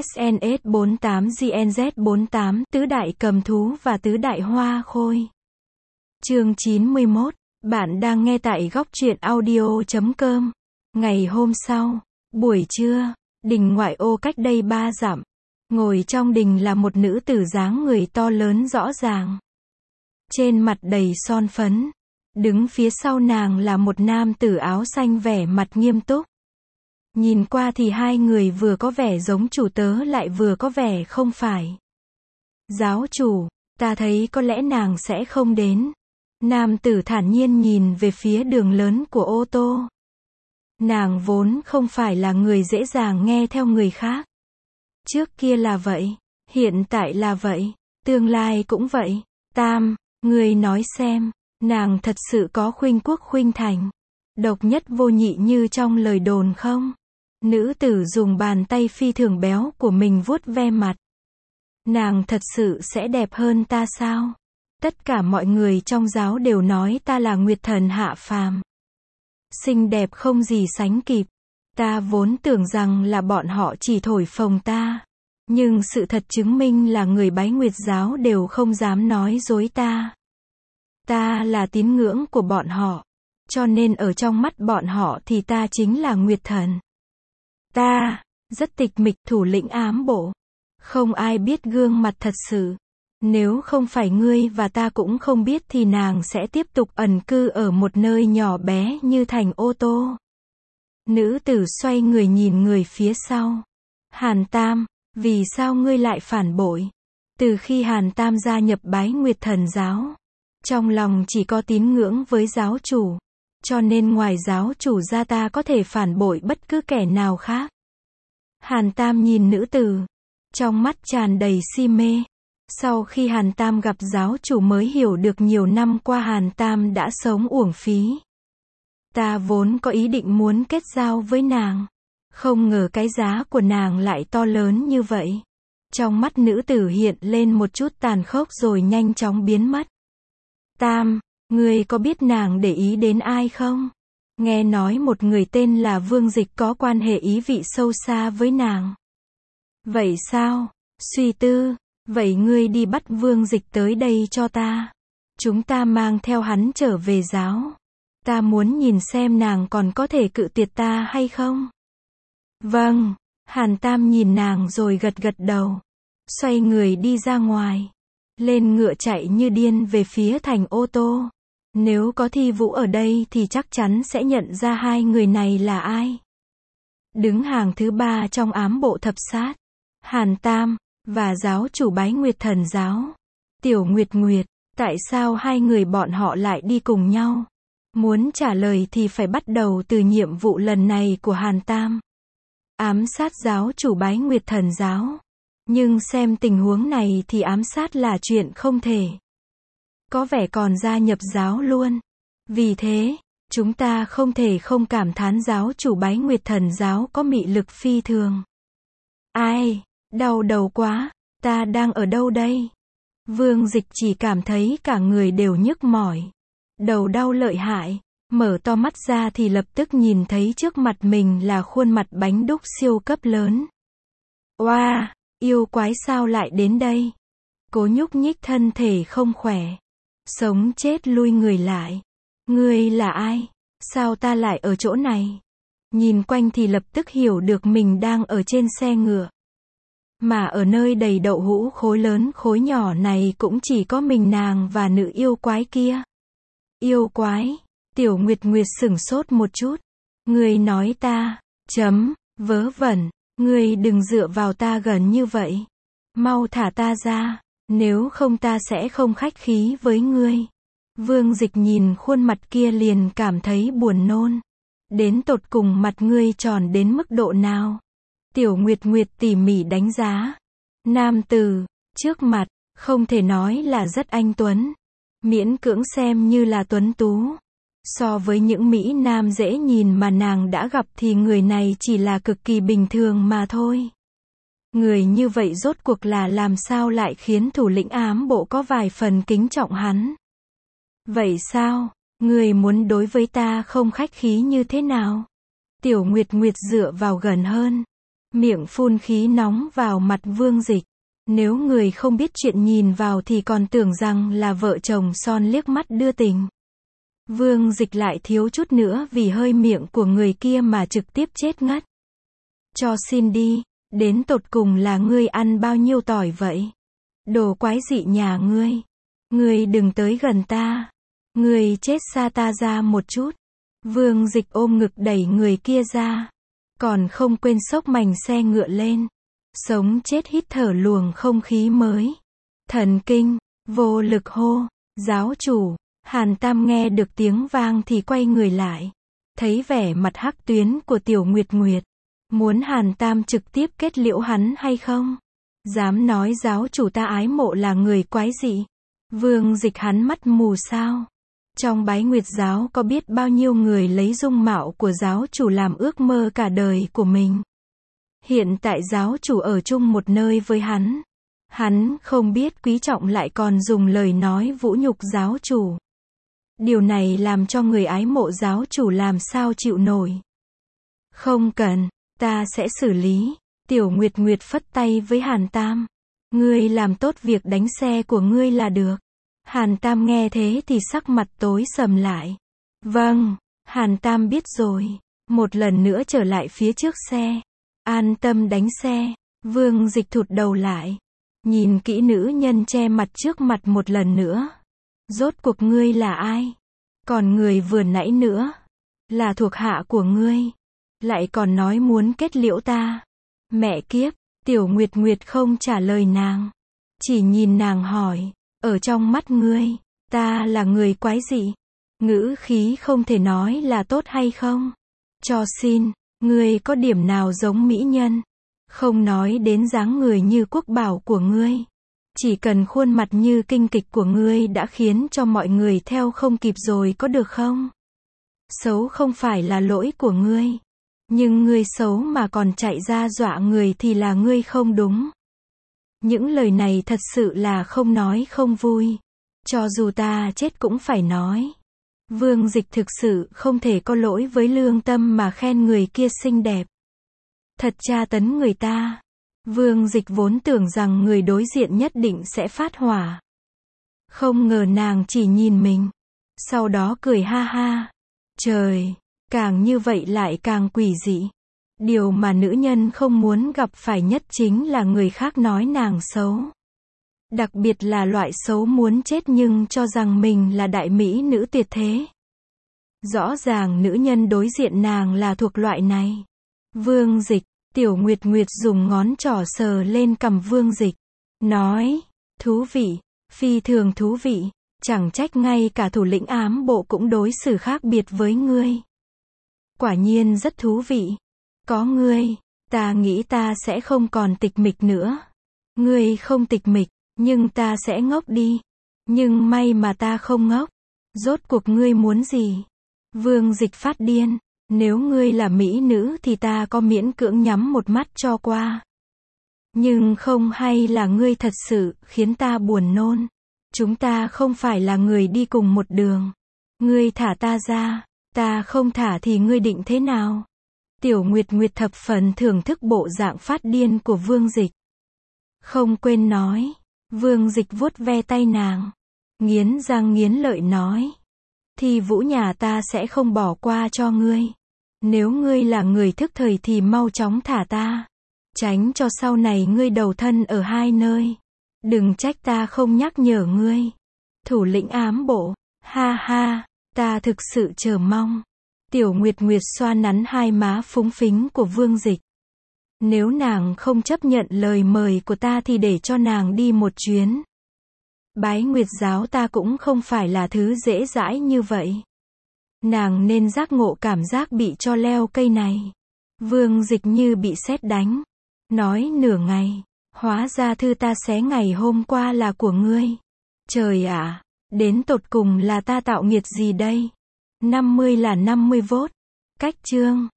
SNS48 GNZ48 tứ đại cầm thú và tứ đại hoa khôi. Chương 91. Bạn đang nghe tại góc truyện audio.com. Ngày hôm sau, buổi trưa, đình ngoại ô cách đây 3 dặm. Ngồi trong đình là một nữ tử dáng người to lớn rõ ràng. Trên mặt đầy son phấn. Đứng phía sau nàng là một nam tử áo xanh vẻ mặt nghiêm túc. Nhìn qua thì hai người vừa có vẻ giống chủ tớ lại vừa có vẻ không phải. Giáo chủ, ta thấy có lẽ nàng sẽ không đến. Nam tử thản nhiên nhìn về phía đường lớn của ô tô. Nàng vốn không phải là người dễ dàng nghe theo người khác. Trước kia là vậy, hiện tại là vậy, tương lai cũng vậy. Tam, ngươi nói xem, nàng thật sự có khuynh quốc khuynh thành, độc nhất vô nhị như trong lời đồn không? Nữ tử dùng bàn tay phi thường béo của mình vuốt ve mặt. Nàng thật sự sẽ đẹp hơn ta sao? Tất cả mọi người trong giáo đều nói ta là nguyệt thần hạ phàm. Xinh đẹp không gì sánh kịp. Ta vốn tưởng rằng là bọn họ chỉ thổi phồng ta. Nhưng sự thật chứng minh là người bái nguyệt giáo đều không dám nói dối ta. Ta là tín ngưỡng của bọn họ. Cho nên ở trong mắt bọn họ thì ta chính là nguyệt thần. Ta, rất tịch mịch thủ lĩnh ám bộ. Không ai biết gương mặt thật sự. Nếu không phải ngươi và ta cũng không biết thì nàng sẽ tiếp tục ẩn cư ở một nơi nhỏ bé như thành ô tô. Nữ tử xoay người nhìn người phía sau. Hàn Tam, vì sao ngươi lại phản bội? Từ khi Hàn Tam gia nhập bái nguyệt thần giáo, trong lòng chỉ có tín ngưỡng với giáo chủ. Cho nên ngoài giáo chủ ra ta có thể phản bội bất cứ kẻ nào khác. Hàn Tam nhìn nữ tử, trong mắt tràn đầy si mê. Sau khi Hàn Tam gặp giáo chủ mới hiểu được nhiều năm qua Hàn Tam đã sống uổng phí. Ta vốn có ý định muốn kết giao với nàng. Không ngờ cái giá của nàng lại to lớn như vậy. Trong mắt nữ tử hiện lên một chút tàn khốc rồi nhanh chóng biến mất. Tam, ngươi có biết nàng để ý đến ai không? Nghe nói một người tên là Vương Dịch có quan hệ ý vị sâu xa với nàng. Vậy sao? Suy tư. Vậy ngươi đi bắt Vương Dịch tới đây cho ta. Chúng ta mang theo hắn trở về giáo. Ta muốn nhìn xem nàng còn có thể cự tuyệt ta hay không. Vâng. Hàn Tam nhìn nàng rồi gật gật đầu. Xoay người đi ra ngoài. Lên ngựa chạy như điên về phía thành ô tô. Nếu có Thi Vũ ở đây thì chắc chắn sẽ nhận ra hai người này là ai. Đứng hàng thứ 3 trong ám bộ thập sát. Hàn Tam và giáo chủ bái nguyệt thần giáo. Tiểu Nguyệt Nguyệt, tại sao hai người bọn họ lại đi cùng nhau? Muốn trả lời thì phải bắt đầu từ nhiệm vụ lần này của Hàn Tam. Ám sát giáo chủ bái nguyệt thần giáo. Nhưng xem tình huống này thì ám sát là chuyện không thể. Có vẻ còn gia nhập giáo luôn. Vì thế, chúng ta không thể không cảm thán giáo chủ bái nguyệt thần giáo có mị lực phi thường. Ai? Đau đầu quá, ta đang ở đâu đây? Vương Dịch chỉ cảm thấy cả người đều nhức mỏi. Đầu đau lợi hại, mở to mắt ra thì lập tức nhìn thấy trước mặt mình là khuôn mặt bánh đúc siêu cấp lớn. Oa, yêu quái sao lại đến đây? Cố nhúc nhích thân thể không khỏe. Sống chết lui người lại. Ngươi là ai? Sao ta lại ở chỗ này? Nhìn quanh thì lập tức hiểu được mình đang ở trên xe ngựa. Mà ở nơi đầy đậu hũ khối lớn khối nhỏ này cũng chỉ có mình nàng và nữ yêu quái kia. Yêu quái? Tiểu Nguyệt Nguyệt sửng sốt một chút. Ngươi nói ta, vớ vẩn, ngươi đừng dựa vào ta gần như vậy. Mau thả ta ra, nếu không ta sẽ không khách khí với ngươi. Vương Dịch nhìn khuôn mặt kia liền cảm thấy buồn nôn. Đến tột cùng mặt ngươi tròn đến mức độ nào? Tiểu Nguyệt Nguyệt tỉ mỉ đánh giá. Nam tử, trước mặt, không thể nói là rất anh tuấn. Miễn cưỡng xem như là tuấn tú. So với những Mỹ Nam dễ nhìn mà nàng đã gặp thì người này chỉ là cực kỳ bình thường mà thôi. Người như vậy rốt cuộc là làm sao lại khiến thủ lĩnh ám bộ có vài phần kính trọng hắn. Vậy sao? Người muốn đối với ta không khách khí như thế nào? Tiểu Nguyệt Nguyệt dựa vào gần hơn. miệng phun khí nóng vào mặt Vương Dịch. Nếu người không biết chuyện nhìn vào thì còn tưởng rằng là vợ chồng son liếc mắt đưa tình. Vương Dịch lại thiếu chút nữa vì hơi miệng của người kia mà trực tiếp chết ngất. Cho xin đi, đến tột cùng là ngươi ăn bao nhiêu tỏi vậy? Đồ quái dị nhà ngươi. Ngươi đừng tới gần ta. Ngươi chết xa ta ra một chút. Vương Dịch ôm ngực đẩy người kia ra. Còn không quên xốc mành xe ngựa lên. Sống chết hít thở luồng không khí mới. Thần kinh, vô lực hô. Giáo chủ. Hàn Tam nghe được tiếng vang thì quay người lại. Thấy vẻ mặt hắc tuyến của Tiểu Nguyệt Nguyệt. Muốn Hàn Tam trực tiếp kết liễu hắn hay không? Dám nói giáo chủ ta ái mộ là người quái dị. Vương Dịch hắn mắt mù sao? Trong Bái Nguyệt giáo có biết bao nhiêu người lấy dung mạo của giáo chủ làm ước mơ cả đời của mình. Hiện tại giáo chủ ở chung một nơi với hắn. Hắn không biết quý trọng lại còn dùng lời nói vũ nhục giáo chủ. Điều này làm cho người ái mộ giáo chủ làm sao chịu nổi. Không cần, ta sẽ xử lý. Tiểu Nguyệt Nguyệt phất tay với Hàn Tam. Ngươi làm tốt việc đánh xe của ngươi là được. Hàn Tam nghe thế thì sắc mặt tối sầm lại. Vâng, Hàn Tam biết rồi. Một lần nữa trở lại phía trước xe. An tâm đánh xe. Vương Dịch thụt đầu lại. Nhìn kỹ nữ nhân che mặt trước mặt một lần nữa. Rốt cuộc ngươi là ai? Còn người vừa nãy nữa. Là thuộc hạ của ngươi. Lại còn nói muốn kết liễu ta. Mẹ kiếp, Tiểu Nguyệt Nguyệt không trả lời nàng. Chỉ nhìn nàng hỏi. Ở trong mắt ngươi, ta là người quái dị. Ngữ khí không thể nói là tốt hay không? Cho xin, ngươi có điểm nào giống mỹ nhân? Không nói đến dáng người như quốc bảo của ngươi. Chỉ cần khuôn mặt như kinh kịch của ngươi đã khiến cho mọi người theo không kịp rồi có được không? Xấu không phải là lỗi của ngươi. Nhưng ngươi xấu mà còn chạy ra dọa người thì là ngươi không đúng. Những lời này thật sự là không nói không vui. Cho dù ta chết cũng phải nói. Vương Dịch thực sự không thể có lỗi với lương tâm mà khen người kia xinh đẹp. Thật tra tấn người ta. Vương Dịch vốn tưởng rằng người đối diện nhất định sẽ phát hỏa. Không ngờ nàng chỉ nhìn mình. Sau đó cười ha ha. Trời, càng như vậy lại càng quỷ dị. Điều mà nữ nhân không muốn gặp phải nhất chính là người khác nói nàng xấu. Đặc biệt là loại xấu muốn chết nhưng cho rằng mình là đại mỹ nữ tuyệt thế. Rõ ràng nữ nhân đối diện nàng là thuộc loại này. Vương Dịch, Tiểu Nguyệt Nguyệt dùng ngón trỏ sờ lên cằm Vương Dịch. Nói, thú vị, phi thường thú vị, chẳng trách ngay cả thủ lĩnh ám bộ cũng đối xử khác biệt với ngươi. Quả nhiên rất thú vị. Có ngươi, ta nghĩ ta sẽ không còn tịch mịch nữa. Ngươi không tịch mịch, nhưng ta sẽ ngốc đi. Nhưng may mà ta không ngốc. Rốt cuộc ngươi muốn gì? Vương Dịch phát điên. Nếu ngươi là mỹ nữ thì ta có miễn cưỡng nhắm một mắt cho qua. Nhưng không, hay là ngươi thật sự khiến ta buồn nôn. Chúng ta không phải là người đi cùng một đường. Ngươi thả ta ra, ta không thả thì ngươi định thế nào? Tiểu Nguyệt Nguyệt thập phần thưởng thức bộ dạng phát điên của Vương Dịch. Không quên nói. Vương Dịch vuốt ve tay nàng. Nghiến răng nghiến lợi nói. Thì vũ nhà ta sẽ không bỏ qua cho ngươi. Nếu ngươi là người thức thời thì mau chóng thả ta. Tránh cho sau này ngươi đầu thân ở hai nơi. Đừng trách ta không nhắc nhở ngươi. Thủ lĩnh ám bộ. Ha ha, ta thực sự chờ mong. Tiểu Nguyệt Nguyệt xoa nắn hai má phúng phính của Vương Dịch. Nếu nàng không chấp nhận lời mời của ta thì để cho nàng đi một chuyến. Bái Nguyệt giáo ta cũng không phải là thứ dễ dãi như vậy. Nàng nên giác ngộ cảm giác bị cho leo cây này. Vương Dịch như bị sét đánh. Nói nửa ngày. Hóa ra thư ta xé ngày hôm qua là của ngươi. Trời ạ, đến tột cùng là ta tạo nghiệt gì đây? 50 là 50 vốt. Cách chương.